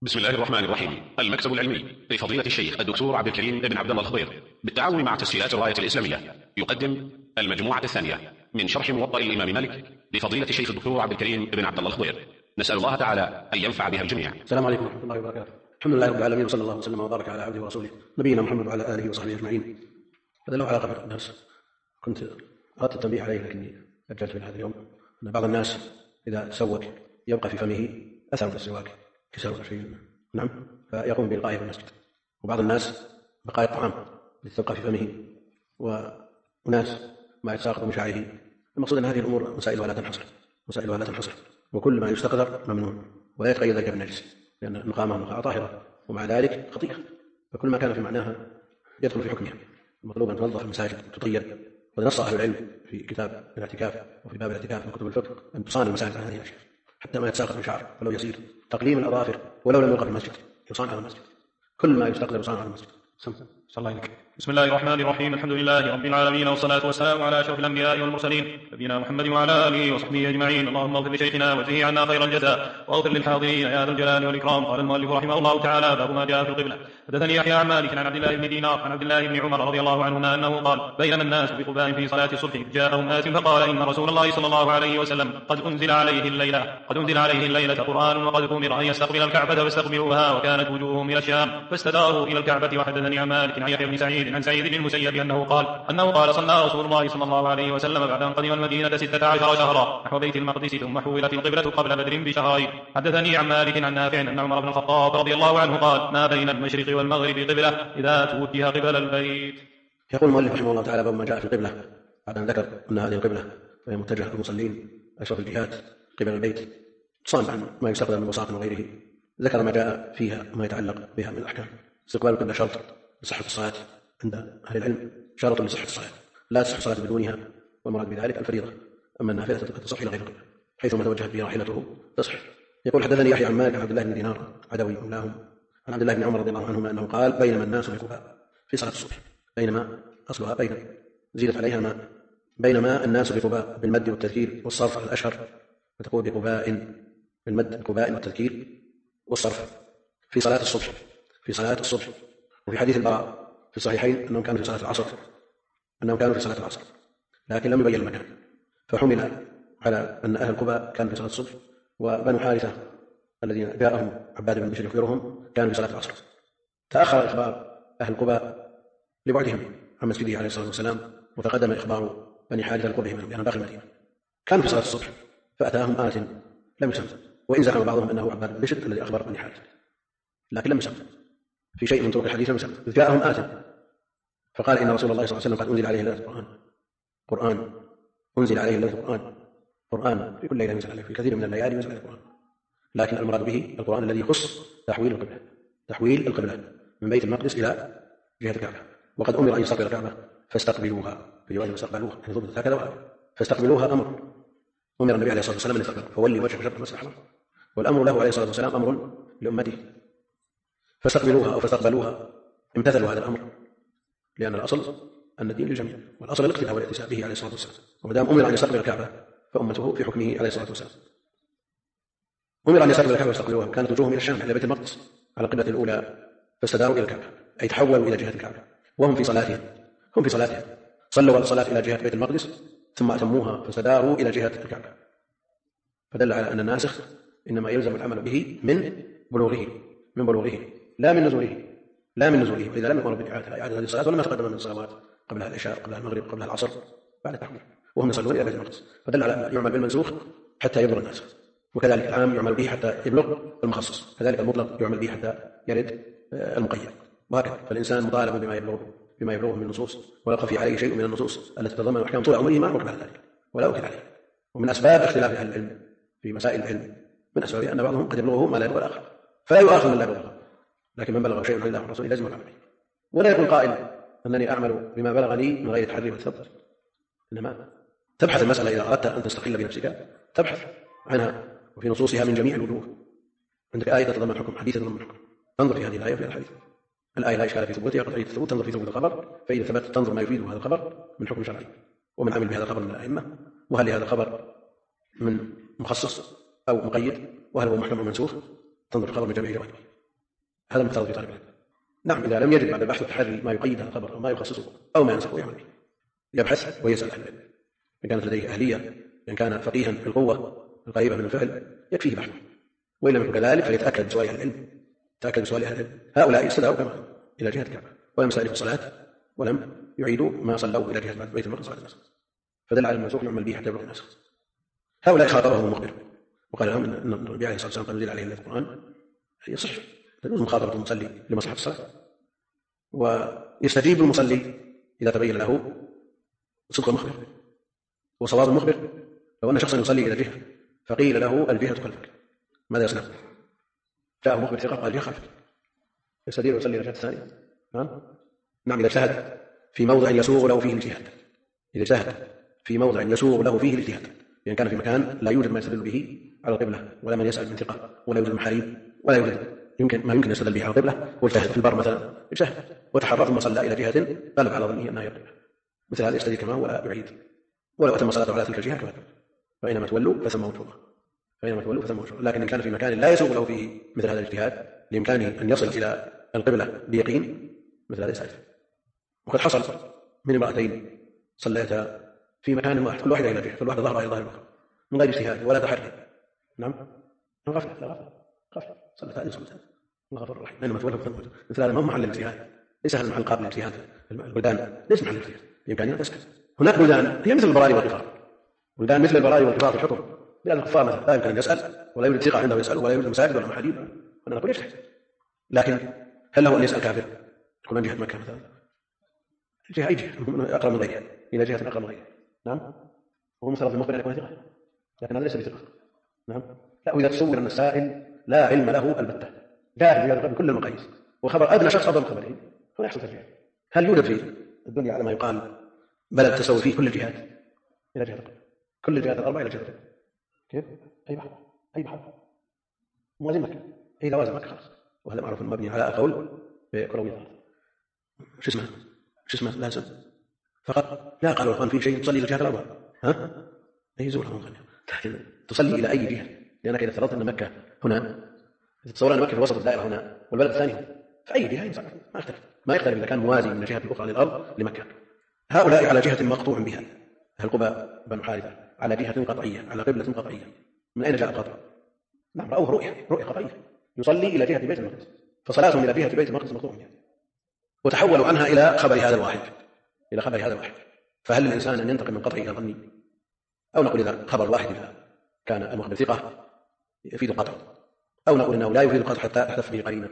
بسم الله الرحمن الرحيم. المكتب العلمي لفضيلة الشيخ الدكتور عبد الكريم بن عبد الله الخضير بالتعاون مع تسجيلات الراية الإسلامية يقدم المجموعة الثانية من شرح موطأ الإمام مالك لفضيلة الشيخ الدكتور عبد الكريم بن عبد الله الخضير. نسأل الله تعالى أن ينفع بها الجميع. السلام عليكم ورحمة الله وبركاته. الحمد لله رب العالمين، وصلى الله وسلم وبارك على عبده ورسوله نبينا محمد وعلى آله وصحبه أجمعين. هذا له علاقة بالناس كنت أردت التنبيه عليه لكني أجلت في هذا اليوم. أن بعض الناس إذا سوك يبقى في فمه أثر من السواك كسر شيء فيقوم بإلقائه في المسجد، وبعض الناس بقايا الطعام التي تبقى في فمه، وناس ما يتساقط من شعره. المقصود أن هذه الأمور مسائلها لا تنحصر، وكل ما يستقدر ممنوع ولا يتقيد ذلك بالنجس، لأن النقامة نقاء طاهرة ومع ذلك خطيئة، فكل ما كان في معناها يدخل في حكمها. المطلوب أن تنظف المساجد تطير، ونص أهل العلم في كتاب الاعتكاف وفي باب الاعتكاف من كتب الفقه أن تصان المساجد عن هذه الأشياء حتى ما يتساقط من شعر ولو يسير. تقليم الأظافر ولو لم يلقى في المسجد يصان على المسجد، كل ما يستقدر يصان على المسجد. بسم الله الرحمن الرحيم. الحمد لله رب العالمين، والصلاة والسلام على أشرف الأنبياء والمرسلين نبينا محمد وعلى آله وصحبه أجمعين. اللهم اغفر لشيخنا واجزه عنا خير الجزاء، واغفر للحاضرين يا ذا الجلال والإكرام. قال المؤلف رحمه الله تعالى: باب ما جاء في القبلة. حدثني يحيى عن مالك عن عبد الله بن دينار عن عبد الله بن عمر رضي الله عنهما أنه قال: بينما الناس بقباء في صلاة الصبح جاءهم آت فقال: إن رسول الله صلى الله عليه وسلم قد أنزل عليه الليلة قرآن، وقد أمر أن يستقبل الكعبة فاستقبلوها، وكانت وجوههم إلى الشام فاستداروا إلى الكعبة. وحدثني عن مالك عن يحيى بن سعيد عن سعيد بن المسيب أنه قال: صلى رسول الله صلى الله عليه وسلم بعد أن قدم المدينة 16 شهرا نحو بيت المقدس، ثم حولت القبلة قبل بدر بشهرين. حدثني عن مالك عن نافع أن عمر بن الخطاب رضي الله عنه قال: ما بين المشرق والمغرب قبلة إذا توجه قبل البيت. يقول المؤلف رحمه الله تعالى: باب ما جاء في القبلة، بعد أن ذكر أن هذه القبلة وهي متجهة المصلين أشرف الجهات قبل البيت تصان عن ما يستقبل من بساط وغيره. ذكر ما جاء فيها وما يتعلق بها من الأحكام. استقبال القبلة شرط لصحة الصلاة عند أهل العلم، شرط لصحة الصلاة، لا تصح الصلاة بدونها، والمراد بذلك الفريضة. أما النافلة تصح إلى غير القبلة حيثما توجهت به راحلته تصح. يقول: حدثني يحيى عن مالك عن عبد الله بن دينار عدوي مولاهم عن عبد الله بن عمر رضي الله عنهما أنه قال: بينما الناس بقباء في صلاة الصبح. بينما أصلها بين، زيدت عليها ما، بينما الناس بقباء بالمد والتذكير والصرف على الأشهر، فتقول بقباء بالمد بقباء والتذكير والصرف في صلاة الصبح. وفي حديث البراء في الصحيحين أنهم كانوا في صلاة العصر لكن لم يبين المكان، فحمل على أن أهل قباء كانوا في صلاة الصبح، وبنو حارثة الذين جاءهم عباد بن بشر يخبرهم كانوا في صلاة العصر. تأخر إخبار أهل قباء لبعدهم عن مسجده عليه الصلاة والسلام، وتقدم إخبار بني حارثة لقربهم منهم لأنهم داخل المدينة. كانوا في صلاة الصبح فأتاهم آت لم يسمى، وإن زعم بعضهم أنه عباد بن بشر الذي أخبر بني حارثة، لكن لم يسمى في شيء من طرق الحديث لم يسمى. إذ جاءهم آت فقال: إن رسول الله صلى الله عليه وسلم قد أنزل عليه ليلة قرآن أنزل عليه ليلة قرآن في كل ليلة ينزل عليه، في كثير من الليالي ينزل عليه القرآن، لكن المراد به القرآن الذي يخص تحويل القبلة من بيت المقدس إلى جهة الكعبة. وقد أمر أن يستقبل الكعبة فاستقبلوها، في رواية فاستقبلوها يعني ضبطت هكذا، فاستقبلوها أمر النبي عليه الصلاة والسلام أن يستقبل، فولي وجهه شطر المسجد الحرام، والأمر له عليه الصلاة والسلام أمر لأمته، فاستقبلوها أو فاستقبلوها امتثلوا هذا الأمر، لأن الأصل أن الدين للجميع، والأصل الاقتداء والاتساع به عليه الصلاة والسلام. ومدام أمر أن يستقبل الكعبة فأمته في حكمه عليه الصلاة والسلام. أمر أن يستقبل الكعبة فاستقبلوها، كانت وجوههم إلى الشام إلى بيت المقدس على القبلة الأولى، فاستداروا إلى الكعبة أي تحولوا إلى جهة الكعبة، وهم في صلاتهم صلوا الصلاة إلى جهة بيت المقدس ثم أتموها فاستداروا إلى جهة الكعبة، فدل على أن الناسخ إنما يلزم العمل به من بلوغه لا من نزوله. وإذا لم يؤمروا بإعادة هذه الصلاة ولما تقدم من الصلوات قبلها العشاء قبلها المغرب قبلها العصر بعد التحويل وهم يصلون إلى بيت المقدس، فدل على أن يعمل بالمنسوخ حتى يبلغ الناس، وكذلك العام يعمل به حتى يبلغ المخصص، كذلك المطلق يعمل به حتى يرد المقيد، وهكذا. فالإنسان مطالب بما يبلغه من النصوص، ويقف عليه شيء من النصوص التي تتضمن أحكام طول عمره ما عقب ذلك ولا أكد عليه. ومن أسباب اختلاف أهل العلم في مسائل العلم من أسباب أن بعضهم قد يبلغه ما لا يبلغ الآخر، فلا يؤاخذ من لا يبلغه، لكن من بلغ شيء عن الله والرسول لازم العمل به. ولا يقول قائل أنني أعمل بما بلغني من غير تحري والثبت، إنما تبحث المسألة إذا أردت أن تستقل بنفسك تبحث عنها وفي نصوصها من جميع الوجوه. عندك آية تتضمن حكم، حديث تتضمن حكم، تنظر في هذه الآية وفي الحديث. الآية لا إشكال في ثبوتها، قطعية الثبوت، تنظر في ثبوت الخبر، فإذا ثبت تنظر ما يفيد هذا الخبر من حكم شرعي ومن عمل بهذا الخبر من الأئمة، وهل هذا الخبر من مخصص أو مقيد، وهل هو محكم أو منسوخ، تنظر الخبر من جميع جوانبه. هذا المفترض في طالب العلم. نعم، إذا لم يجد بعد البحث والتحري ما يقيد هذا الخبر أو ما يخصصه أو ما ينسخه يعمل به، يبحث ويسأل أهل العلم إن كانت لديه أهلية، إن كان فقيها في القوة القريبة من الفعل يكفيه بحثه، وإن لم يكن كذلك فليتأكد بسؤال أهل العلم. تأكد بسؤال أهل العلم. هؤلاء استدعوا كما إلى جهة الكعبة ولم يستأنفوا الصلاة ولم يعيدوا ما صلوا إلى جهة بيت المقدس بعد النسخ، فدل على المنسوخ يعمل به حتى يبلغ النسخ. هؤلاء خاطبهم المخبر وقال لهم أن النبي عليه الصلاة والسلام قد نزل عليه القرآن يصح، تجوز مخاطبة المصلي لمصلحة الصلاة، ويستجيب المصلي إذا تبين له صدق المخبر وصواب المخبر. لو أن شخصا يصلي إلى جهة فقيل له الجهة خلفك، ماذا يصنع؟ جاءه مخبر ثقة قال الجهة خلفك، يستدير ويصلي إلى الجهة الثانية. نعم، إذا اجتهد في موضع يسوغ له فيه الاجتهاد، إذا اجتهد في موضع يسوغ له فيه الاجتهاد، لأن كان في مكان لا يوجد ما يستدل به على القبلة ولا من يسأل من ثقة ولا يوجد محاريب ولا يوجد ما يمكن يستدل به على القبلة، واجتهد في البر مثلا، اجتهد وتحرى ثم صلى إلى جهة غلب على ظنه أنها هي القبلة، مثل هذا يستدل كما هو ولا يعيد، ولو أتم صلاته على تلك الجهة كما فإنما تولوا فثم وجه الله، فإنما تولوا فثم وجه الله. لكن إن كان في مكان لا يسوغ له فيه مثل هذا الاجتهاد لإمكانه أن يصل إلى القبلة بيقين، مثل هذا يستعجل. وقد حصل من امرأتين صليتا في مكان واحد، كل واحدة إلى جهة، كل واحدة ظهرها إلى ظهر الأخرى من غير اجتهاد ولا تحري. نعم، غفلة صلت هذه صلت هذه، الله غفور رحيم. إنما تولوا فثم وجه. مثل هذا ما هو محل الاجتهاد، ليس هذا المحل قابل للاجتهاد. البلدان ليس محل الاجتهاد، بإمكانها تسكت. هناك بلدان هي مثل البراري والغفار، بلدان مثل البراري والغفار في الحكم، بلاد الكفار مثلا لا يمكن أن يسأل ولا يوجد ثقة عنده يسأل ولا يوجد مساجد ولا محاريب، هنا نقول يجتهد. لكن هل له أن يسأل كافر يقول من جهة مكة مثلا؟ الجهة أي جهة أقرب من غيرها إلى جهة أقرب من غيرها. نعم، وهو مفترض المخبر أن يكون ثقة، لكن هذا ليس بثقة. نعم، لا، وإذا تصور أن السائل لا علم له البتة، جاهل بكل المقاييس، وخبر أدنى شخص أفضل من خبره، هنا يحصل ترجيح. هل يوجد في الدنيا على ما يقال بلد تسوي فيه كل الجهات إلى جهة القبلة، كل الجهات الأربعة إلى جهة القبلة؟ كيف؟ أي بحر موازن مكة، أي لوازم مكة خلاص، وهذا معروف مبني على قول بكروي الأرض. شو اسمه لازم فقط، لا قالوا الأخوان في شيء تصلي إلى الجهات الأربعة، أي زورها لكن تصلي إلى أي جهة، لأنك إذا افترضت أن مكة هنا، تتصور أن مكة في وسط الدائرة هنا والبلد الثاني هنا، فأي جهة ينفع، ما يختلف إذا كان موازي من الجهة الأخرى للأرض لمكة. هؤلاء على جهة مقطوع بها، أهل قباء بنو حارثة على جهة قطعية، على قبلة قطعية. من أين جاء القطع؟ نعم، رأوه رؤية قطعية، يصلي إلى جهة بيت المقدس، فصلاتهم إلى جهة بيت المقدس مقطوع بها، وتحولوا عنها إلى خبر هذا الواحد. فهل الإنسان أن ينتقل من قطعي إلى ظني؟ أو نقول إذا خبر واحد إذا كان المخبر ثقة يفيد القطع، أو نقول إنه لا يفيد القطع حتى تحدث به قرينة.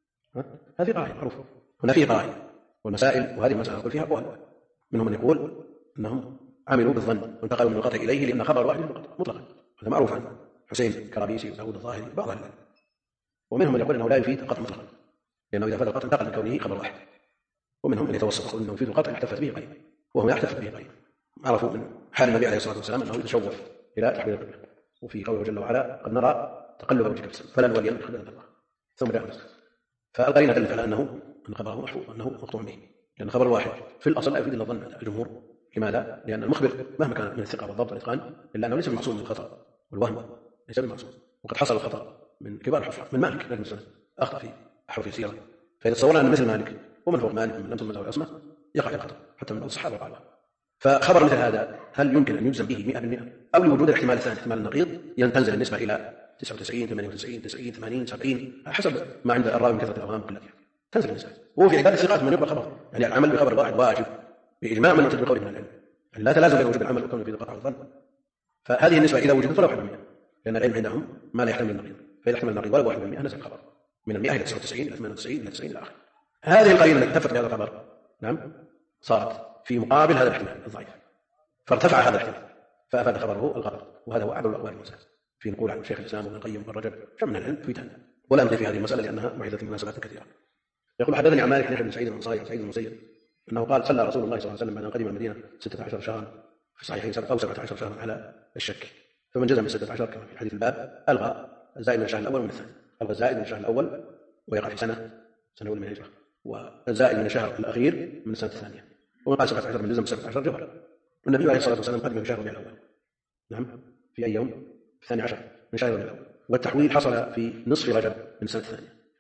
هذه قاعدة معروفة، هنا فيه قاعدة والمسائل، وهذه المسألة نقول فيها أقوال، منهم من يقول أنهم عملوا بالظن وانتقلوا من القطع إليه لأن خبر واحد مطلقا، هذا معروف عن حسين الكرابيسي وداود الظاهري بعض أهل العلم. ومنهم من يقول أنه لا يفيد القطع مطلقا، لأنه إذا فات القطع انتقل من كونه خبر واحد. ومنهم من يتوسط يقول أنه يفيد القطع احتفت به قرينة، وهو يحتفت به قرينة. عرفوا من حال النبي عليه الصلاة والسلام أنه يتشوف إلى تحويل القبلة، وفي قوله جل وعلا قد نرى تقلب وجهك في السماء فلنولينك قبلة الله ثم جاء النسخ. فالقرينة دلت على أن خبره محفوظ، أنه مقطوع به، لأن خبر واحد في الأصل لا يفيد إلا الظن الجمهور. لماذا؟ لأن المخبر مهما كان من الثقة والضبط والإتقان إلا أنه ليس بمعصوم من الخطأ والوهم، ليس بمعصوم. وقد حصل الخطأ من كبار الحفاظ، من مالك بن سنة أخطأ في أحرف السيرة، فإذا تصورنا أن مثل مالك ومن فوق مالك ومن لم تمن له العصمة يقع الخطأ حتى من الصحابة وقال. فخبر مثل هذا هل يمكن أن يجزم به 100%؟ أو لوجود الاحتمال الثاني، احتمال النقيض، تنزل النسبة إلى 99 98 90 80 70 حسب ما عند الراوي من كثرة الأوهام وقلتها، تنزل النسبة. وهو في عبادة الثقات من يقبل خبر، يعني العمل بخبر واحد واجب بإجماع من ينطق بقوله من العلم، يعني لا تلازم بين وجوب العمل وكونه في قطع الظن. فهذه النسبة إذا وجدت فلا 1%، لأن العلم عندهم ما لا يحتمل النقيض، فإذا احتمل النقيض ولا 1% نزل الخبر من 100 إلى 99 إلى 98 إلى 90 إلى آخره. هذه القرينة التي تفت بهذا الخبر نعم صارت في مقابل هذا الاحتمال الضعيف، فارتفع هذا الاحتمال فأفاد خبره الغلط، وهذا هو أعظم الأقوال المسألة في نقول عن شيخ الإسلام وابن القيم وابن رجب من العلم في تاني، ولا أمضي في هذه المسألة لأنها محدثة مناسبات كثيرة. يقول حدثني عن مالك بن سعيد الأنصاري سعيد المسيب أنه قال صلى رسول الله صلى الله عليه وسلم بعد أن قدم المدينة 16 شهرا في الصحيحين أو 17 شهرا على الشك، فمن جزم ب16 كما في حديث الباب ألغى الزائد من الشهر الأول ومن الثاني، ألغى الزائد من الشهر الأول ويقع في سنة أولى من الهجرة، والزائد من الشهر الأخير من السنة الثانية. ومن قال 17 من جزم 17 جوهر. والنبي عليه الصلاة والسلام قدم في شهر ربيع الأول، نعم في أي يوم؟ في 12 من شهر ربيع الأول، والتحويل حصل في نصف رجب من السنة الثانية،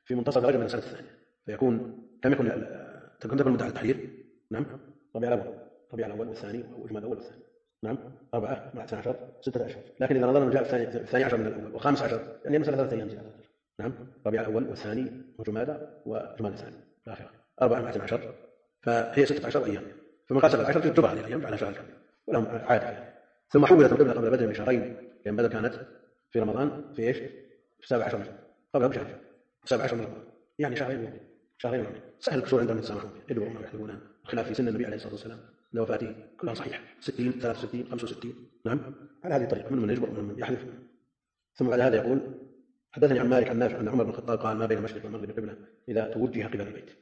في منتصف رجب من السنة الثانية، فيكون كم يكون تكون المدة على التحرير؟ نعم، ربيع الأول والثاني وجماد الأول والثاني، نعم 4 مع 12 6 أشهر. لكن إذا نظرنا جاء الثاني عشر من الأول والخامس عشر يعني مثلا 3 أيام زيادة، نعم ربيع الأول والثاني وجماد الثاني الآخرة 4 مع 12 فهي 16 أيام، فمن قال 17 تجب عليه الأيام على شهر كامل ولهم عادة. ثم حولت القبلة قبل بدر بشهرين، لأن بدر كانت في رمضان في إيش؟ في 17 قبلها بشهر 17 من رمضان، يعني شهرين سهل الكسور عندهم يتسامحون يدعون ويحلبون، خلاف في سن النبي عليه الصلاة والسلام لوفاته كلها صحيح 60 63 65 نعم على هذه الطريقة، من يجبر ومن يحلف. ثم بعد هذا يقول حدثني عن مالك عن نافع أن عمر بن الخطاب قال ما بين المشرق والمغرب قبلة إذا توجه قبل البيت.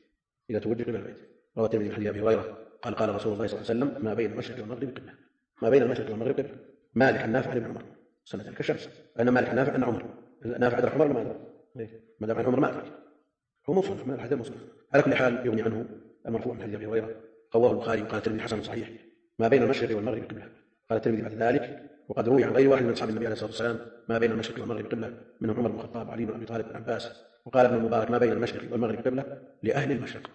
رواه الترمذي من حديث أبي هريرة قال قال رسول الله صلى الله عليه وسلم ما بين المشرق والمغرب قبلة. ما بين المشرق والمغرب قبلة. مالك عن نافع عن ابن عمر سنة كالشمس، أن مالك عن نافع أن عمر نافع أدرك عمر ما دام عن عمر ما أدرك، هو موصول من الحديث موصول. على كل حال يغني عنه المرفوع من حديث أبي هريرة رواه البخاري وقال الترمذي حسن صحيح. ما بين المشرق والمغرب قبلة. قال الترمذي بعد ذلك وقد روي عن غير واحد من أصحاب النبي عليه الصلاة والسلام ما بين المشرق والمغرب قبلة، منهم عمر بن الخطاب علي بن أبي طالب بن عباس. وقال ابن المبارك ما بين المشرق والمغرب قبلة لأهل المشرق.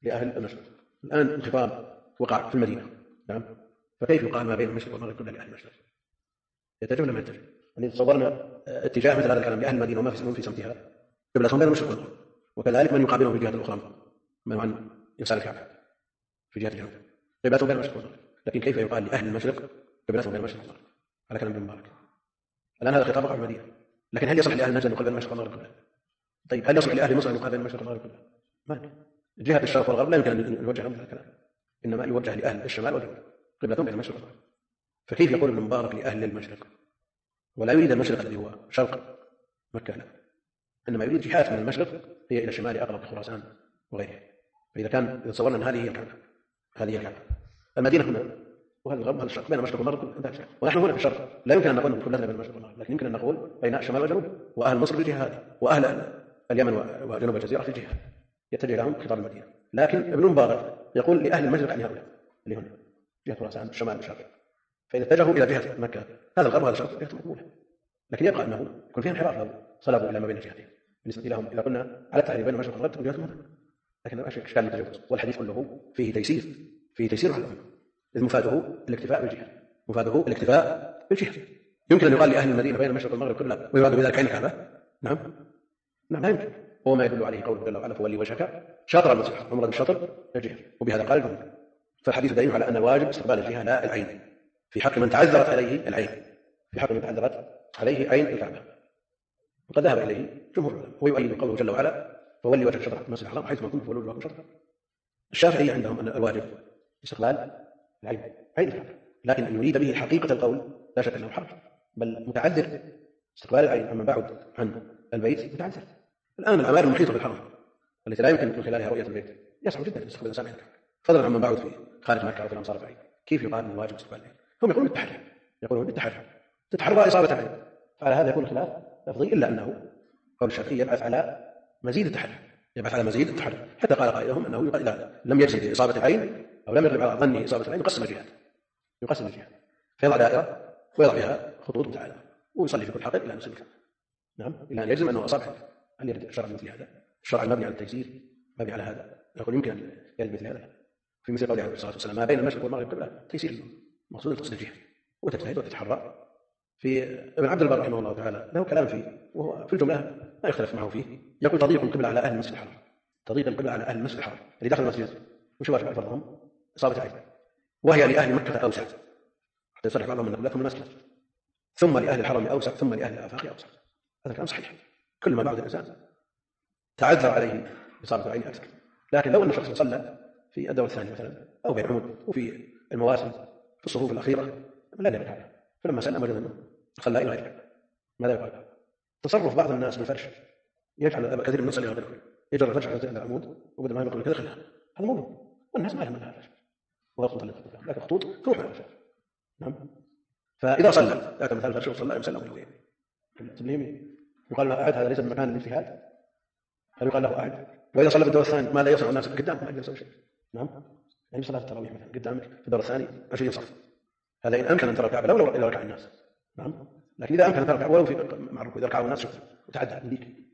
الآن الخطاب وقع في المدينة، نعم، فكيف يقال ما بين المشرق والمغرب قبلة لأهل المشرق؟ يتجه ولا ما يتجه؟ يعني تصورنا اتجاه مثل هذا الكلام لأهل المدينة وما في سمتها قبلتهم بين المشرق والمغرب، وكذلك من يقابلهم في الجهة الأخرى من عن يسار الكعبة في جهة الجنوب قبلتهم بين المشرق والمغرب، لكن كيف يقال لأهل المشرق قبلتهم بين المشرق والمغرب؟ على كلام ابن المبارك. الآن هذا الخطاب وقع في المدينة، لكن هل يصح لأهل نجد أن يقال بين المشرق والمغرب قبلة؟ طيب هل يصح لأهل مصر أن يقال بين المشرق والمغرب قبلة؟ ما جهة الشرق والغرب لا يمكن أن يوجه لهم هذا الكلام، إنما يوجه لأهل الشمال والجنوب قبلتهم بين المشرق والمغرب. فكيف يقول ابن المبارك لأهل المشرق ولا يريد المشرق الذي هو شرق مكة، لا، إنما يريد جهات من المشرق هي إلى الشمال أقرب خراسان وغيرها. فإذا كان يتصورنا أن هذه هي الكعبة المدينة هنا وهذا الغرب وهذا الشرق بين المشرق والمغرب، ونحن هنا في الشرق لا يمكن أن نقول كلنا بين المشرق والمغرب، لكن يمكن أن نقول بين الشمال والجنوب، وأهل مصر في الجهة هذه وأهل اليمن وجنوب الجزيرة في الجهة يتجه لهم خطاب المدينة. لكن ابن مبارك يقول لأهل المشرق عن هؤلاء اللي هنا جهة خراسان الشمال والشرق، فإذا اتجهوا إلى جهة مكة هذا الغرب وهذا الشرق جهة مقبولة، لكن يبقى أنه يكون فيها انحراف لو صلبوا إلى ما بين الجهتين بالنسبة لهم. إذا قلنا على التحرير بين المشرق والمغرب جهة المغرب، لكن لا شك إشكال التجاوز، والحديث كله فيه تيسير على الأمة، إذ مفاده الاكتفاء بالجهة. يمكن أن يقال لأهل المدينة بين المشرق والمغرب قبلة ويراد بذلك عين الكعبة؟ نعم لا يمكن، هو ما يدل عليه قوله جل وعلا فولي وجهك شطر المسجد الحرام بالشطر الجهة، وبهذا قال الجمهور. فالحديث دليل على أن الواجب استقبال الجهة لا العين في حق من تعذرت عليه العين، عين الكعبة، وقد ذهب إليه جمهور العلماء ويؤيد قوله جل وعلا فولي وجهك شطر المسجد الحرام حيث ما كنت فولوا وجوهكم شطره. الشافعية عندهم أن الواجب استقبال عين الكعبة، لكن أن يريد به حقيقة القول لا شك أنه حرج، بل متعذر. استقبال العين أما بعد عن البيت متعذر. الآن الأعمال المحيطة بالحرم التي لا يمكن من خلالها رؤية البيت يصعب جدا أن يستقبل الإنسان عين الكعبة، فضلا عمن بعد في خارج مكة أو في الأمصار البعيدة. كيف يقال من الواجب استقبال العين؟ هم يقولون بالتحري تتحرى إصابة العين، فعلى هذا يكون الخلاف لفظي، إلا أنه قول الشافعي يبعث على مزيد التحري، حتى قال قائلهم أنه يقال إذا لم يجد إصابة العين أو لم يغلب على ظنه إصابة العين يقسم الجهات فيضع دائرة ويضع فيها خطوط متعالية ويصلي في كل حقيقة إلى أن يصل. نعم، إلى أن يجزم أنه أصاب. هل يرد الشرع مثل هذا؟ الشرع المبني على التيسير مبني على هذا، يقول يمكن أن يرد مثل هذا في مثل قوله عليه الصلاة والسلام ما بين المشرق والمغرب قبلة تيسير، مقصود تصل الجهة وتجتهد وتتحرى. في ابن عبد البر رحمه الله تعالى له كلام فيه وهو في الجملة لا يختلف معه فيه، يقول تضييق القبلة على أهل المسجد الحرام، اللي داخل المسجد وش واجب فرضهم إصابة العين، وهي لأهل مكة أوسع حتى يصرح بعضهم من قبلتهم المسجد، ثم لأهل الحرم أوسع، ثم لأهل الآفاق أوسع. هذا كلام صحيح، كل ما بعد الإنسان تعذر عليه إصابة العين أكثر. لكن لو أن الشخص صلى في الدور الثاني مثلا أو بين عمود وفي المواسم في الصفوف الأخيرة لا نبت هذا، فلما سلم وجد أنه صلى إلى غيره ماذا يقال؟ تصرف بعض الناس بالفرش يجعل كثير من المصلي غيره يجر الفرش على العمود وبدل ما يقول كذا خلها، هذا موضوع والناس ما يهمها هذا وخطوط لكن خطوط تروح على الفرش. نعم، فإذا صلى ذاك مثال الفرش وصلى يسلم إليه تبليمي يقال له أعد، هذا ليس بمكان الاجتهاد، هل يقال له أعد؟ وإذا صلى بالدور الثاني ما لا يصنع الناس قدامك ما يجلس شيء. نعم، يعني صلاة التراويح مثلا قدامك في الدور الثاني 20 صف، هذا إن أمكن أن ترى الكعبة لو إذا ركع الناس. نعم، لكن إذا أمكن أن ترى الكعبة ولو في معروف إذا ركعوا الناس وتعدى يديك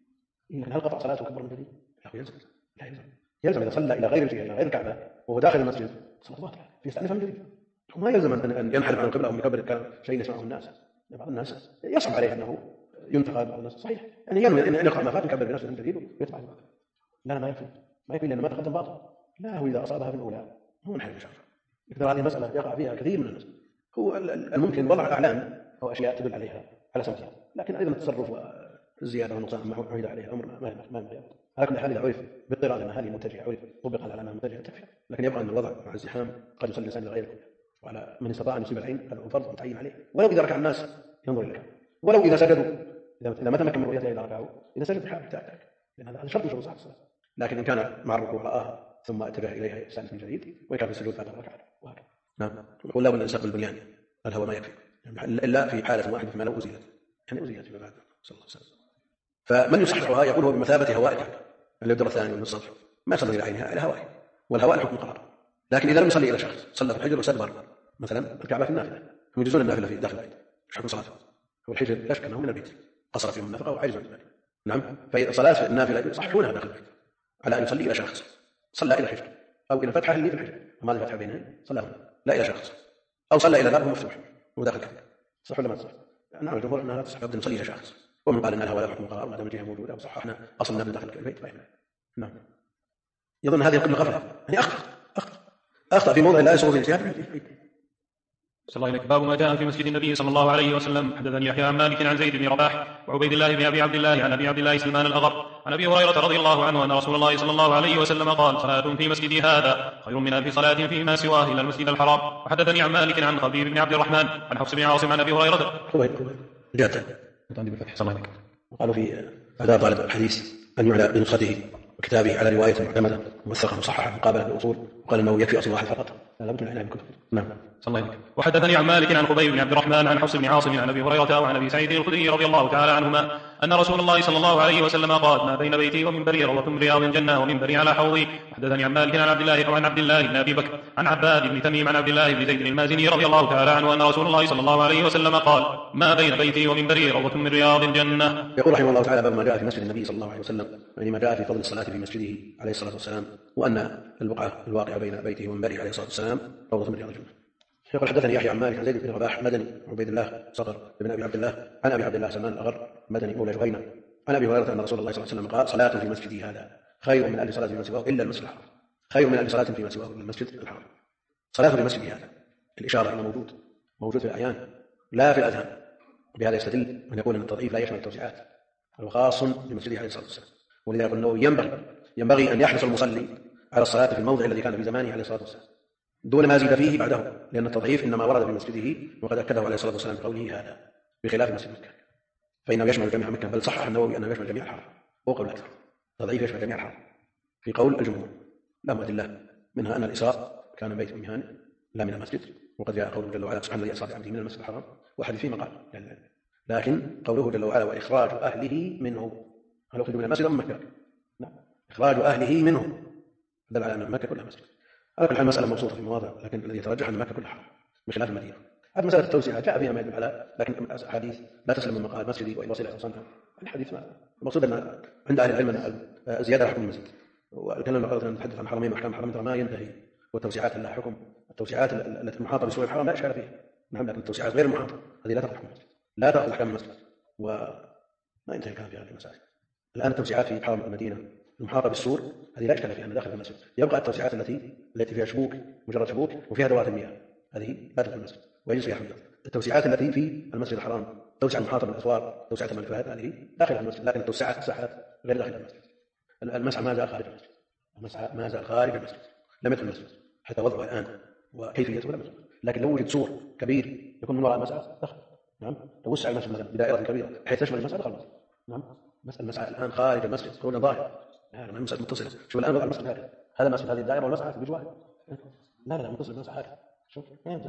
لكن هل قطع صلاته كبر من جديد؟ لا يلزم. لا يلزم. يلزم إذا صلى إلى غير الجهة إلى غير الكعبة وهو داخل المسجد صلاة باطلة يستأنفها من جديد. وما يلزم أن ينحرف عن القبلة أو يكبر شيء يسمعه الناس. بعض الناس يصعب عليه أنه ينتقد بعض الناس صحيح يعني ينوي أن يقع ما فات يكبر بنفسه من جديد ويتبع الباطل. لا ما يكفي لأن ما تقدم باطل. لا هو إذا أصابها في الأولى هو منحرف إن شاء الله. إذا هذه المسألة يقع فيها كثير من الناس. هو الممكن وضع أعلام أو أشياء تدل عليها على سمتها، لكن أيضا التصرف والزيادة والنقصان ما عهد عليه أمر ما ينبغي. على كل حال إذا عرف باضطرار أن هذه متجهة عرف طبق على أنها متجهة تكفي، لكن يبقى أن الوضع مع الزحام قد يصلي الإنسان لغيره. وعلى من استطاع أن يصيب العين هذا فرض متعين عليه، ولو إذا ركع الناس ينظر إلى الكعبة، ولو إذا سجدوا إذا ما تمكن من رؤيتها إذا ركعوا إذا سجدوا بحال تأكد، لأن هذا شرط شروط صحة الصلاة. لكن إن كان مع الركوع رآها ثم اتجه إليها يستأنف من جديد ويكفي السجود بعد الركعة وهكذا. نعم. يقول لا بد أن يستقبل البنيان الهواء ما يكفي إلا في حالة واحدة فيما لو أزيلت يعني أزيلت فيما بعد صلى الله عليه وسلم. فمن يصححها يقول هو بمثابة هواء الكعبة اليد الثاني والنصف ما يصلي إلى عينها إلى هوائه، والهواء الحكم قرار. لكن إذا لم يصلي إلى شخص صلى في الحجر وسدبر مثلا الكعبة في النافلة هم يجوزون النافلة في داخل البيت مش حكم صلاته. هو الحجر لا شك أنه من البيت قصر فيه النفقة وعجز عن ذلك. نعم. فصلاة النافلة يصححونها داخل البيت على أن يصلي إلى شخص صلى إلى الحجر أو إلى الفتحة اللي في الحجر وما هذه الفتحة بينها صلى لا إلى شخص أو صلى إلى باب مفتوح وداخل الكعبة صح ولا ما صح؟ نعم الجمهور أنها لا تصح يقدم يصلي إلى شخص، ومن قال أن الهواء لا حكم قرار ما دام الجهة موجودة وصححنا أصل النافلة داخل البيت فإحنا نعم. يظن هذه القبلة غفلة يعني أخطأ في موضع لا يصور في الاجتهاد. صلى الله عليك. باب ما جاء في مسجد النبي صلى الله عليه وسلم. حدثني يحيى عن مالك عن زيد بن رباح وعبيد الله بن ابي عبد الله عن ابي عبد الله سلمان الاغر عن ابي هريره رضي الله عنه ان رسول الله صلى الله عليه وسلم قال صلاه في مسجدي هذا خير من 1000 صلاه فيما سواه الى المسجد الحرام. وحدثني عن مالك عن خبيب بن عبد الرحمن عن حفص بن عاصم عن ابي هريره وقالوا في آداب طالب الحديث أن يعلى بنسخته وكتابه على رواية معتمدة موثقة مصححة مقابلة بالأصول، وقال إنه يكفي أصل واحد فقط لا بد من العناية بالكتب. نعم. وحدثني عن مالك عن خبيب بن عبد الرحمن عن حفص بن عاصم عن ابي هريره وعن ابي سعيد الخدري رضي الله تعالى عنهما ان رسول الله صلى الله عليه وسلم قال ما بين بيتي ومنبري روضة من رياض الجنه ومنبري على حوضي. حدثني عن مالك عن عبد الله بن ابي بكر عن عباد بن تميم عن عبد الله بن زيد المازني رضي الله تعالى عنه ان رسول الله صلى الله عليه وسلم قال ما بين بيتي ومنبري روضة من رياض الجنه. يقول رحمه الله تعالى باب ما جاء في مسجد النبي صلى الله عليه وسلم، يعني ما جاء في فضل الصلاه في مسجده عليه الصلاه والسلام، وان البقعه الواقعه بين بيته ومنبره عليه الصلاه والسلام روضة من رياض الجنه. يقول حدثني يحيى عن مالك عن زيد بن رباح مدني عبيد الله صقر بن ابي عبد الله عن ابي عبد الله سلمان الاغر مدني مولى جهينه عن ابي هريره ان رسول الله صلى الله عليه وسلم قال صلاه في مسجدي هذا خير من 1000 صلاه فيما سواه الا المسجد الحرام. خير من 1000 صلاه فيما سواه الا المسجد الحرام. صلاه في مسجدي هذا الاشاره انه موجود في الاعيان لا في الاذهان، وبهذا يستدل من يقول ان التضعيف لا يشمل التوسعات وهو خاص بمسجده عليه الصلاه والسلام. ولذا يقول انه ينبغي ان يحرص المصلي على الصلاه في الموضع الذي كان في زمانه عليه الصلاه والسلام دون ما زيد فيه بعده، لأن التضعيف إنما ورد في مسجده وقد أكده عليه الصلاة والسلام بقوله هذا بخلاف مسجد مكة فإنه يشمل جميع مكة، بل صحح النووي أنه يشمل جميع الحرم وهو قول الأكثر. التضعيف يشمل جميع الحرم في قول الجمهور لهم أدلة منها أن الإسراء كان بيت أم هانئ لا من المسجد، وقد جاء قوله جل وعلا سبحان الذي أسرى بعبده من المسجد الحرام وحديث فيه مقال يعني. لكن قوله جل وعلا وإخراج أهله منه هل أخرج من المسجد أم مكة؟ نعم إخراج أهله منه دل على أن مكة كلها مسجد. على كل حال مسألة مبسوطة في مواضع، لكن الذي يترجح أن مكة كلها حرام بخلاف المدينة. هذه مسألة التوسعة جاء فيها ما يدل على، لكن أحاديث لا تسلم من مقال مسجدي وإن وصل أوصانها. الحديث المقصود أن عند أهل العلم أن الزيادة حكم المسجد، والكلام لما نتحدث عن حرمين وأحكام حرمين ما ينتهي، والتوسعات لها حكم. التوسعات التي محاطة بسور الحرم لا إشكال فيها، نعم، لكن التوسعات غير المحاطة هذه لا تأخذ حكم المسجد، لا تأخذ أحكام المسجد، وما ينتهي الكلام في هذه المسائل. الآن التوسعات في حرم المدينة المحاطة بالسور هذه لا إشكال فيها أن داخل المسجد. يبقى التوسعات التي فيها شبوك مجرد شبوك وفيها دوات المياه هذه لا تدخل المسجد ويجوز فيها حمام. التوسعات التي في المسجد الحرام توسعة المحاطة بالأسوار توسعة الملفات هذه داخل المسجد، لكن التوسعات غير داخل المسجد. المسعى ما زال خارج المسجد، المسعى ما زال خارج المسجد لم يدخل المسجد حتى وضعه الآن وكيفيته لم يدخل. لكن لو وجد سور كبير يكون من وراء المسعى دخل، نعم، توسع المسجد مثلا بدائرة كبيرة بحيث تشمل المسعى دخل المسجد، نعم. المسعى الآن خارج المسجد كونه ظاهر، لا المسجد متصل. شوف الآن وضع المسجد هذا المسجد هذه الدائرة والمسعى في واحد، لا متصل المسعى هكذا، شوف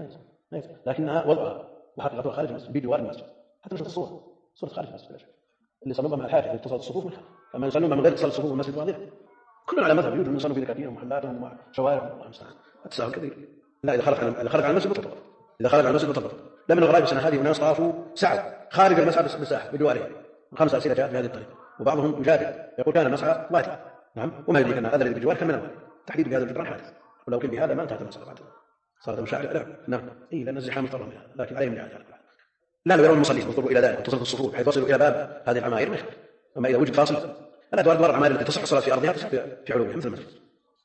لكنها وضعها وحقيقتها خارج المسجد بجوار المسجد. حتى نشوف صورة خارج المسجد اللي صلوا مع الحاجة اللي اتصلت الصفوف منها، أما يصلون من غير اتصال الصفوف المسجد واضح. كلنا على مذهب يوجد يصلون في دكاكين ومحلاتهم وشوارع الله المستعان التساهل كثير. لا إذا خرج عن المسجد بطل، إذا خرج عن المسجد بطل. لا من الغرائب السنة هذه وناس طافوا سعوا خارج المسجد بالساحة بجواره. 5 أسئلة جاءت بهذه الطريقة وبعضهم يجادل يقول كان المسعى وادي، نعم، وما يدريك أن هذا الذي بجوار كان من الوادي، تحديد بهذا الجدران حادث، ولو كان بهذا ما انتهت المسألة بعد، صارت المشاعر لعب، نعم، لأن الزحام مضطر بها، لكن عليهم رعاية. لا يرون المصلين وصلوا إلى ذلك وتصل الصفوف بحيث وصلوا إلى باب هذه العماير ما يخالف. أما إذا وجد فاصل ألا تؤدي العماير التي تصح الصلاة في أرضها تصح في علومها مثل المسجد.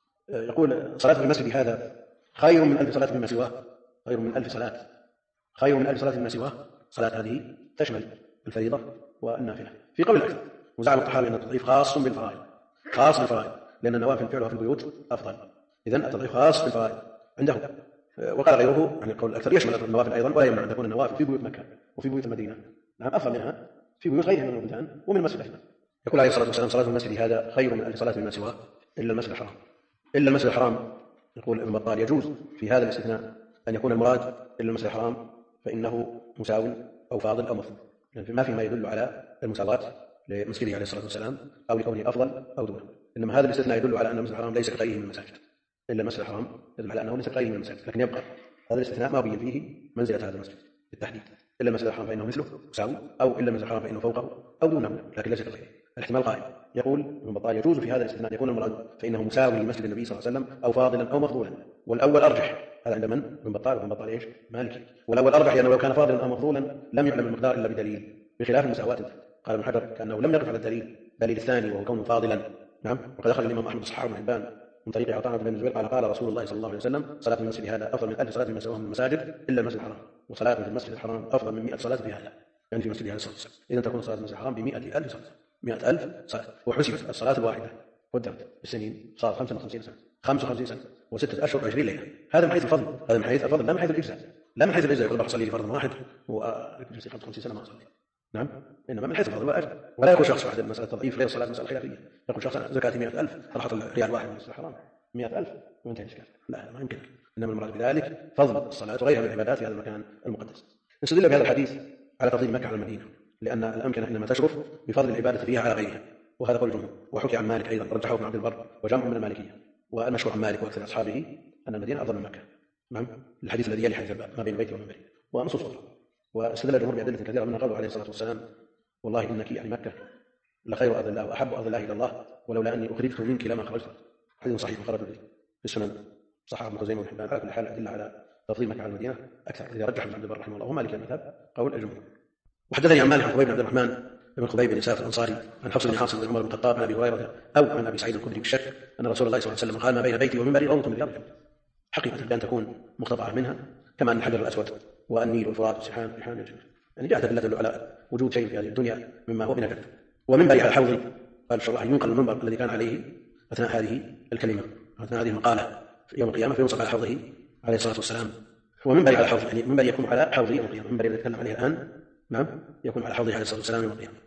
يقول صلاة في المسجد هذا خير من 1000 صلاة فيما سواه، خير من 1000 صلاة، خير من 1000 صلاة فيما سواه. صلاة هذه تشمل الفريضة والنافلة في قول الأكثر، وزعم الطحاوي أن التضعيف خاص بالفرائض، خاص بالفرائض، لأن النوافل فعلها في البيوت أفضل، إذن التضعيف خاص بالفرائض عنده. وقال غيره عن القول الأكثر يشمل النوافل أيضا، ولا يمنع أن تكون النوافل في بيوت مكة وفي بيوت المدينة، نعم، أفضل منها في بيوت غيرها من البلدان ومن المسجد أيضا. يقول عليه الصلاة والسلام صلاة المسجد هذا خير من 1000 صلاة مما سواه إلا المسجد الحرام، إلا المسجد الحرام. يقول ابن بطال يجوز في هذا الاستثناء أن يكون المراد إلا المسجد الحرام فإنه مساو أو فاضل أو مفضول، يعني ما في ما يدل على المساواة لمسجده عليه الصلاة والسلام أو لكونه أفضل أو دونه، إنما هذا الاستثناء يدل على أن المسجد الحرام ليس كغيره من المساجد، إلا المسجد الحرام يدل على أنه ليس كغيره من المساجد، لكن يبقى هذا الاستثناء ما بين فيه منزلة هذا المسجد بالتحديد، إلا المسجد الحرام فإنه مثله مساوي، أو إلا المسجد الحرام فإنه فوقه أو دونه لكن ليس كغيره. الاحتمال قائم. يقول ابن بطال يجوز في هذا الاستثناء يكون المراد فإنه مساوي لمسجد النبي صلى الله عليه وسلم أو فاضلا أو مفضولا، والأول أرجح. هذا عند من؟ ابن بطال. وابن بطال إيش؟ مالكي. والأول أرجح لأنه لو كان فاضلا أو مفضولا لم يعلم المقدار إلا بدليل، بخلاف المساواة. قال ابن حجر كأنه لم يقف على الدليل الثاني وهو كونه فاضلا، نعم. وقد أخرج الإمام أحمد الصحابي بن حبان من طريق عطاء بن الزبير قال رسول الله صلى الله عليه وسلم صلاة في المسجد هذا أفضل من 1000 صلاة فيما سواه من المساجد إلا المسجد الحرام، وصلاة في المسجد الحرام أفضل من 100 صلاة في هذا، يعني في مسجد هذا الصلاة. إذا تكون صلاة المسجد الحرام ب100,000 صلاة، 100,000 صلاة، وحسبت الصلاة الواحدة قدمت بالسنين صار 55 سنة، 55 سنة و6 أشهر و20 ليلة. هذا من حيث الفضل، هذا من حيث الفضل، لا من حيث الإجزاء، لا من حيث الإجزاء يقول أصلي لفرض واحد وجلس 55 سنة ما أصلي، نعم، إنما من حيث الفضل والأجر. ولا يقول شخص واحد مسألة تضعيف غير الصلاة مسألة خلافية، يقول شخص زكاة 100,000 راح ريال واحد من المسجد الحرام 100,000 وانتهى الإشكال، لا ما يمكن. إنما المراد بذلك فضل الصلاة وغيرها من العبادات في هذا المكان المقدس. نستدل بهذا الحديث على تفضيل مكة على المدينة، لأن الأمكنة إنما تشرف بفضل العبادة فيها على غيرها، وهذا قول الجمهور. وحكي عن مالك أيضا رجحه ابن عبد البر وجمع من المالكية، والمشهور عن مالك وأكثر أصحابه أن المدينة أفضل من مكة، نعم، الحديث الذي يلي حديث الباب ما بين البيت والمنبر ونصوص أخرى. واستدل الجمهور بأدلة كثيرة منها قوله عليه الصلاة والسلام والله إنك يعني مكة لخير أرض الله وأحب أرض الله إلى الله ولولا أني أخرجت منك لما خرجت. حديث صحيح خرج في السنن صححه ابن خزيمة وابن حبان. على كل حال أدلة على تفضيل مكة على المدينة أكثر، إذا رجح ابن عبد البر رحمه الله ومالك المذهب قول الجمهور. وحدثني عن مالك عن خبيب بن عبد الرحمن بن خبيب بن سافر الأنصاري عن حفص بن عاصم بن عمر بن الخطاب عن أبي هريرة أو عن أبي سعيد الخدري بالشك أن رسول الله صلى الله عليه وسلم قال ما بين بيتي ومنبري روضة من رياض الجنة، حقيقة بأن تكون مقتطعة منها كما أن الحجر الأسود والنيل والفرات والسحان ريحان الجنة، يعني جاءت أدلة على وجود شيء في هذه الدنيا مما هو من الجنة. ومنبري على حوضي قال الله ينقل المنبر الذي كان عليه أثناء هذه الكلمة أثناء هذه المقالة في يوم القيامة فينصب على حوضه عليه الصلاة والسلام. ومنبري على حوضه يعني منبري يكون على حوضه يوم القيامة، منبري الذي نتكلم عليه الآن، نعم، يكون على حوضه عليه الصلاة والسلام يوم القيامة.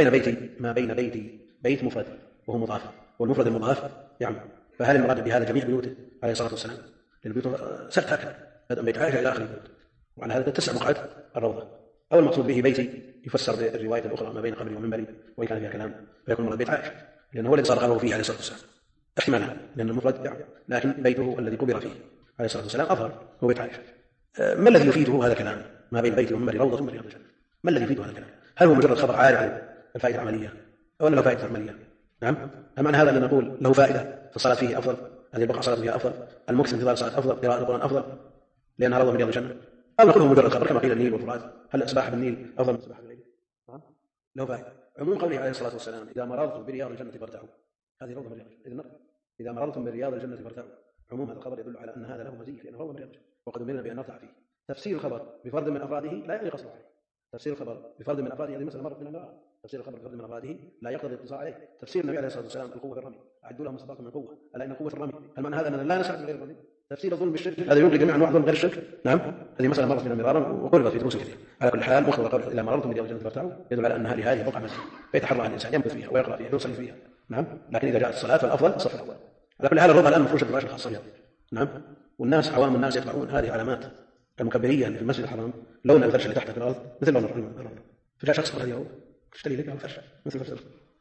ما بين بيتي بيت مفرد وهو مضاف، والمفرد المضاف يعم، فهل المراد بهذا جميع بيوته عليه الصلاة والسلام؟ لأن بيوته سرت هكذا بدءا بيت عائشة إلى آخر البيوت، وعلى هذا تتسع مقعد الروضة. أو المقصود به بيتي يفسر بالرواية الأخرى ما بين قبري ومنبري وإن كان فيها كلام، فيكون المراد بيت عائشة لأنه هو الذي صار قبره فيه عليه الصلاة والسلام احتمالها، لأن المفرد يعم، لكن بيته الذي قبر فيه عليه الصلاة والسلام أظهر هو بيت عائشة. ما الذي يفيده هذا الكلام ما بين بيتي ومنبري روضة من رياض الجنة؟ ما الذي يفيده هذا الكلام؟ هل هو مجرد خبر عاري عن الفائدة العملية أو له فائدة عملية؟ نعم، هل معنى هذا أن نقول له فائدة فالصلاة فيه أفضل، هذه البقعة صلاة فيها أفضل، المكث انتظار الصلاة أفضل، قراءة القرآن أفضل لأنها روضة من رياض الجنة؟ أو نقول هو مجرد خبر كما قيل النيل والفرات، هل السباحة بالنيل أفضل من السباحة بالليل؟ له فائدة. عموم قوله عليه الصلاة والسلام إذا مررتم برياض الجنة فارتعوا، هذه روضة من رياض الجنة، إذا مررتم برياض الجنة فارتعوا، عموم هذا الخبر يدل على أن هذا له مزية لأنه روضة من رياض الجنة، وقد أمرنا بأن نرتع فيه. تفسير الخبر بفرد من أفراده لا يعني قصر عليه، تفسير الخبر بفرد من أفراده هذه مثل مرة من المرأة، تفسير الخبر بفرد من أفراده لا يقتضي الاقتصار عليه. تفسير النبي عليه الصلاة والسلام القوة في الرمي، أعدوا لهم ما استطعتم من قوة، ألا إن قوة الرمي، هل معنى هذا أننا لا نسعى غير الرمي؟ تفسير الظلم بالشرك هذا ينقل جميع أنواع الظلم غير الشرك، نعم، هذه مسألة مرت بنا مرارا وقررت في دروس كثير. على كل حال مختصر قوله إذا مررتم برياض الجنة فارتعوا يدل على أن هذه بقعة مسجد فيتحرى الإنسان يمكث فيها ويقرأ فيها ويصلي فيها، نعم، لكن إذا جاءت الصلاة فالأفضل الصف الأول. على كل حال الروضة الآن مفروشة بالفراش الخاصة بها، نعم، والناس عوام الناس يتبعون هذه علامات المكبرية اللي في المسجد الحرام، لون الفرش اللي تحت في الأرض مثل لون الرمل، فجاء شخص قال اليوم اشتري لك الفرش مثل فرش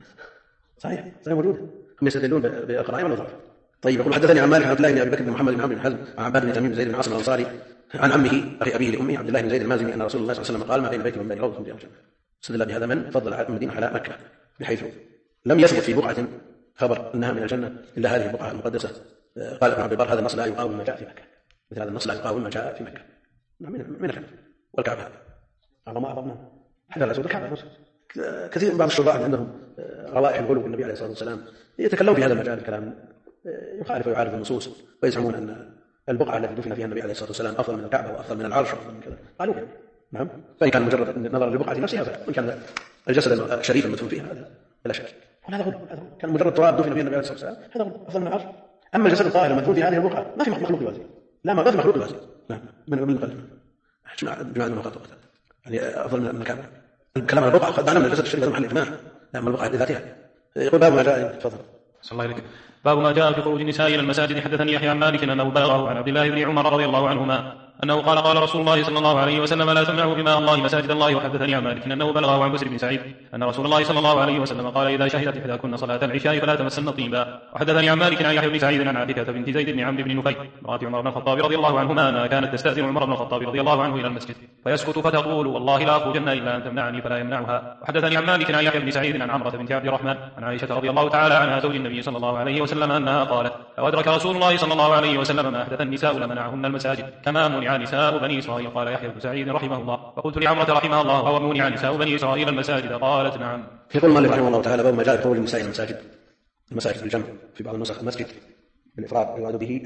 صحيح موجود، هم يستدلون بالقرائن ولا ضعف. طيب يقول حدثني عن مالك عن عبد الله بن ابي بكر بن محمد بن عمرو بن حزم عن عباد بن تميم بن زيد بن عاصم الانصاري عن عمه اخي ابيه لامه عبد الله بن زيد المازني ان رسول الله صلى الله عليه وسلم قال ما بين بيت ومنبر روضة من رياض الجنة. استدل بهذا من فضل المدينة على مكة بحيث لم يثبت في بقعة خبر أنها من الجنة إلا هذه البقعة المقدسة. قال ابن عبد البر هذا النص لا يقاوم ما جاء في مكة، مثل هذا النص لا يقاوم ما جاء في مكة من الجنة. والكعبة أعظمنا حجر الأسود الكعبة. كثير من بعض الشراح عندهم روائح الغلو بالنبي عليه الصلاة والسلام يتكلمون في هذا المجال كلام يخالف ويعارض النصوص، ويزعمون أن البقعة التي دفن فيها النبي عليه الصلاة والسلام أفضل من الكعبة وأفضل من العرش وأفضل من كذا. قالوا نعم، فإن كان مجرد نظر للبقعة نفسها وإن كان الجسد الشريف المدفون فيها هذا بلا شك. هذا غلو، كان مجرد تراب دفن فيه النبي عليه الصلاة والسلام هذا غلو أفضل من العرش. أما الجسد الطاهر المدفون في هذه البقعة ما في مخلوق يوازي، لا ما في مخلوق يوازي. نعم من القلب جماعة المخاطبة يعني أفضل من الكعبة. الكلام عن البقعة قد علمنا الجسد الشريف هذا محل إجماع، لأما البقعة لذاتها. يقول باب ما جاء. تفضل. صلى الله عليك. باب ما جاء في خروج النساء إلى المساجد. حدثني يحيى عن مالك أنه بلغه عن عبد الله بن عمر رضي الله عنهما أنه قال قال رسول الله صلى الله عليه وسلم لا تمنعوا إماء الله مساجد الله. وحدثني عن مالك أنه بلغه عن بسر بن سعيد أن رسول الله صلى الله عليه وسلم قال إذا شهدت إحداكن صلاة العشاء فلا تمسن طيبا. وحدثني عن مالك عن يحيى بن سعيد عن عاتكة بنت زيد بن عمرو بن نفيل امرأة عمر بن الخطاب رضي الله عنهما أنها كانت تستأذن عمر بن الخطاب رضي الله عنه إلى المسجد فيسكت فتقول والله لا أخرجن إلا أن تمنعني فلا يمنعها. وحدثني عن مالك عن يحيى بن سعيد عن عمرة بنت عبد الرحمن عن عائشة رضي الله تعالى عنها زوج النبي صلى الله عليه وسلم أنها قالت لو أدرك رسول الله صلى الله عليه وسلم ما أحدث النساء لمنعهن المساجد كما منع نساء بني إسرائيل. قال يحيى بن سعيد رحمه الله فقلت لعمرة رحمه الله أو منع نساء بني إسرائيل المساجد؟ قالت نعم. يقول مالك رحمه الله تعالى باب ما جاء في خروج النساء المساجد. المساجد بالجمع في بعض النسخ المسجد بالإفراد يراد به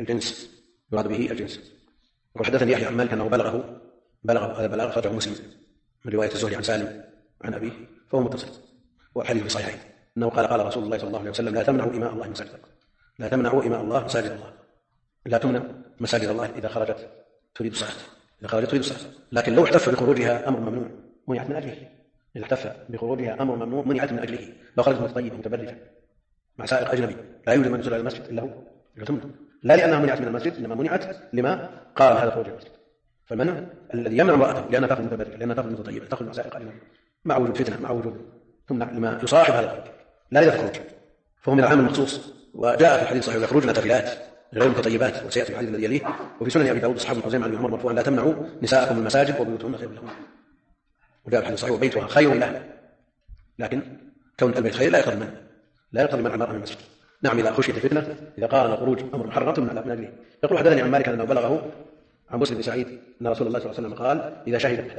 الجنس. وحدثني يحيى عن مالك أنه بلغ هذا بلاغ أخرجه مسلم من رواية الزهري عن سالم عن أبيه فهو متصل والحديث في صحيحين أنه قال رسول الله صلى الله عليه وسلم لا تمنعوا إماء الله مساجد الله، لا تمنعوا إماء الله مساجد الله، لا تمنع مساجد الله إذا خرجت تريد الصلاة، لكن لو احتف بخروجها أمر ممنوع منعت من أجله. إذا احتف بخروجها أمر ممنوع منعت من أجله. لو خرجت متطيبة متبرجة مع سائق أجنبي لا يوجد من يدخل على المسجد إلا هو تمنع، لا لأنها منعت من المسجد إنما منعت لما قال هذا خروج المسجد. فالمنع الذي يمنع امرأته لأنها تأخذ متبرجة لأنها تأخذ متطيبة تأخذ مع سائق أجنبي مع وجود فتنة مع وجود تمنع لما يصاحب هذا الخروج لا إذا خروج فهو من العام المخصوص. وجاء في الحديث صحيح يخرجن تافلات غير متطيبات وسيأتي في الحديث الذي يليه. وفي سنن أبي داود أصحاب الحزيمة عن عمر مرفوعا لا تمنعوا نساءكم من المساجد وبيوتهن خير لهم. وجاء في الحديث صحيح وبيتها خير لها، لكن كون البيت خير لا يقتضي منع المرأة من المسجد. نعم إذا خشيت الفتنة إذا قارن خروج أمر محرم تمنع من أجله. يقول حدثني عن مالك أنه بلغه عن بسر بن سعيد أن رسول الله صلى الله عليه وسلم قال إذا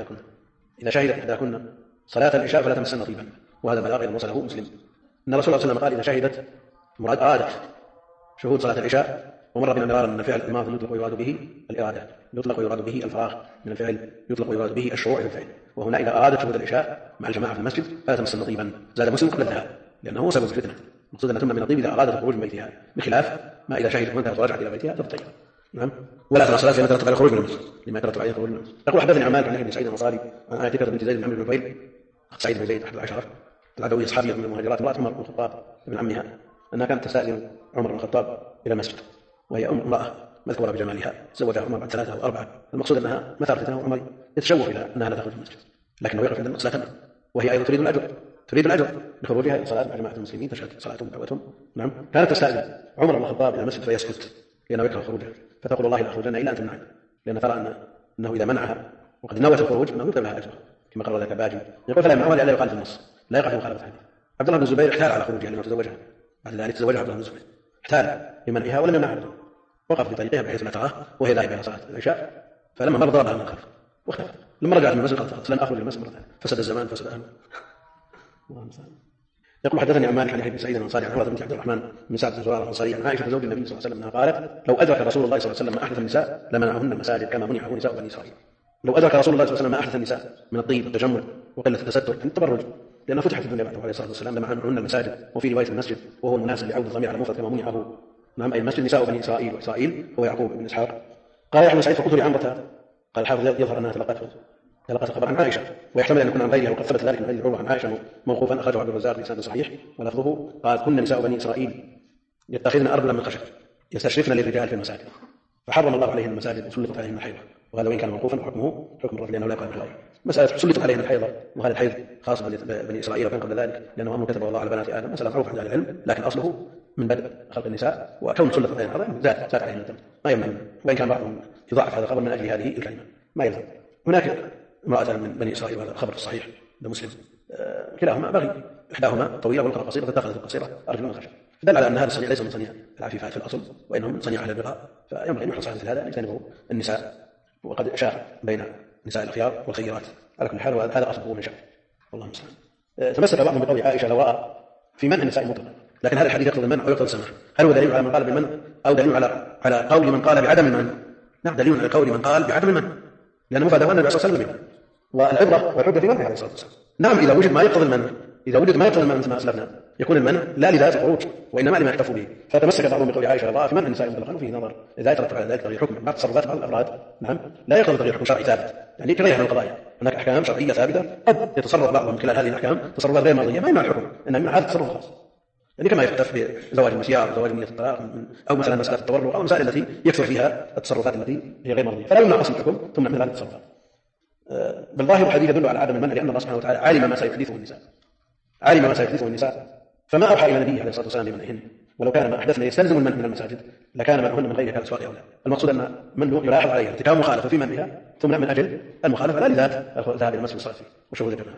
شهدت إحداكن صلاة العشاء فلا تمسن طيبا. وهذا بلاغ أيضا وصله مسلم أن رسول الله صلى الله عليه وسلم قال إذا شهدت أرادت شهود صلاة العشاء. ومر بنا مرارا أن فعل الماضي يطلق ويراد به الإرادة، يطلق ويراد به الفراغ من الفعل، يطلق ويراد به الشروع في الفعل. وهنا إذا أرادت شهود العشاء مع الجماعة في المسجد فلا تمسن طيبا. زاد مسلم قبل الذهاب لأنه هو سبب الفتنة. مقصود أن تمنع من الطيب إذا أرادت الخروج من بيتها بخلاف ما إذا شهدت وانتهت ورجعت إلى بيتها تطيب. نعم. ولا ترى صلاة لما ترتب على الخروج من المسجد لما يترتب عليه الخروج من المسجد. يقول حدثني عن مالك عن ابن سعيد الأنصاري عن عاتكة بنت زيد بن عمرو بن نفيل أخت سعيد بن زيد أحد العشرة العدوية صحابية من المهاجرات امرأة عمر بن الخطاب ابن عمها أنها كانت تستأذن عمر بن الخطاب إلى المسجد وهي امرأة مذكورة بجمالها زوجها عمر بعد 3 أو 4. المقصود أنها متى فتنه وعمر يتشوف إلى أنها لا تخرج من المسجد لكنه يقف عند النص لا تمنع. وهي أيضا تريد الأجر بخروجها إلى صلاة مع جماعة المسلمين تشهد صلاتهم ودعوتهم. نعم. كانت تستأذن عمر بن الخطاب إلى المسجد فيسكت لأنه يكره خروجها فتقول والله لا أخرجن إلا أن تمنعني لأن ترى أنه إذا منعها وقد نوت الخروج أنه يكتب لها أجر كما قرر ذلك باجي. يقول فلا يمنعها لئلا يخالف النص لا يقع في مخالفة الحديث. عبد الله بن الزبير احتال على خروجها لما تزوجها بعد ذلك تزوجها عبد الله بن الزبير احتال لمنعها ولم يمنعها وقف في طريقها بحيث لا تراه وهي ذاهبة إلى صلاة العشاء فلما مر ضربها من الخلف واختفت. لما رجعت من المسجد قالت لن أخرج من المسجد مرة ثانية فسد الزمان فسد أهله. يقول حدثني عن مالك عن يحيى بن سعيد الأنصاري عن عروة بنت عبد الرحمن بن سعد بن زرارة الأنصاري عن عائشة زوج النبي صلى الله عليه وسلم أنها قالت لو أدرك رسول الله صلى الله عليه وسلم ما أحدث النساء لمنعهن المساجد كما منعه نساء بني إسرائيل. لو أدرك رسول الله صلى الله عليه وسلم ما أحدث النساء من الطيب والتجمل وقلة التستر عن التبرج لأنه فتحت الدنيا بعده عليه الصلاة والسلام لمنعهن المساجد. وفي رواية المسجد وهو المناسب لعود الضمير على مفرد كما منعه نعم أي المسجد نساء بني إسرائيل وإسرائيل هو يعقوب بن إسحاق. قال يحيى بن سعيد فقلت لعمرة قال الحافظ يظهر أنها تلقت الخبر عن عائشة ويحتمل أن يكون عن غيرها وقد ثبت ذلك من غير عروة عن عائشة موقوفا أخرجه عبد الرزاق بإسناد صحيح ولفظه قال كن نساء بني إسرائيل يتخذن أرجلا من خشب يستشرفن للرجال في المساجد فحرم الله عليهم المساجد وسلطت عليهم الحيضة. وهذا وإن كان موقوفا حكمه حكم الرجل لأنه لا يقال بالغير. مسألة سلطت عليهم الحيضة وهذا الحيض خاص بني إسرائيل وكان قبل ذلك لأنه أمر كتبه الله على بنات آدم مسألة معروفة عند أهل العلم لكن أصله من بدء خلق النساء وكون سلطت عليهم الحيضة زاد عليهم الدم ما يمنع وإن كان بعضهم يضاعف هذا الخبر من أجل هذه الكلمة ما يلزم. هناك امرأة من بني إسرائيل وهذا الخبر الصحيح لمسلم كلاهما بغي إحداهما طويلة والأخرى قصيرة فاتخذت القصيرة أرجل من خشب، دل على أن هذا الصنيع ليس من صنيع العفيفات في الأصل، وإنهم من صنيع أهل البغاء، فينبغي أن يحرص على مثل هذا أن يجتنبه النساء، وقد شاع بين نساء الأخيار والخيرات على كل حال، وهذا أصله من شأن والله المستعان. تمسك بعضهم بقول عائشة لو رأى في منع النساء مطلقا، لكن هذا الحديث يقتضي المنع ويقتضي السماح. هل هو دليل على من قال بالمنع أو دليل على قول من قال بعدم المنع؟ نعم، دليل على قول من قال بعدم المنع، لأن مفاده النبي صلى الله عليه وسلم والعبرة والحجة في منعه عليه الصلاة والسلام. نعم، إذا وجد ما يقتضي المنع، إذا وجد ما يقتضي المنع مثل ما أسلفنا يكون المنع لا لذات الخروج وإنما لما يحتفوا به. فتمسك بعضهم بقول عائشة رضاها في منع النساء مطلقا، وفيه نظر إذا يترتب على ذلك تغيير حكم بعض تصرفات بعض الأفراد، نعم، لا يقتضي تغيير حكم شرعي ثابت، يعني كغيرها من القضايا هناك أحكام شرعية ثابتة قد يتصرف بعضهم من خلال هذه الأحكام تصرفات غير مرضية ما يمنع الحكم، إنما يمنع هذا التصرف الخاص، يعني كما يختلف بزواج المسيار وزواج نية الطلاق أو مثلا مسألة التورع أو المسائل التي يكثر فيها التصرفات التي هي غير مرضية، فلا يمنع أصل الحكم ثم من هذه التصرفات. بالظاهر الحديث يدل على عدم المنع، لأن الله سبحانه وتعالى علم ما سيحدثه النساء فما أوحى إلى نبيه عليه الصلاة والسلام بمنعهن، ولو كان ما أحدثن يستلزم المنع من المساجد لكان منعهن من غير كالأسواق أولى. المقصود أن من يلاحظ عليها ارتكاب مخالفة في منعها ثم من أجل المخالفة لا لذات الذهاب إلى المسجد والصلاة فيه وشهود الجماعة.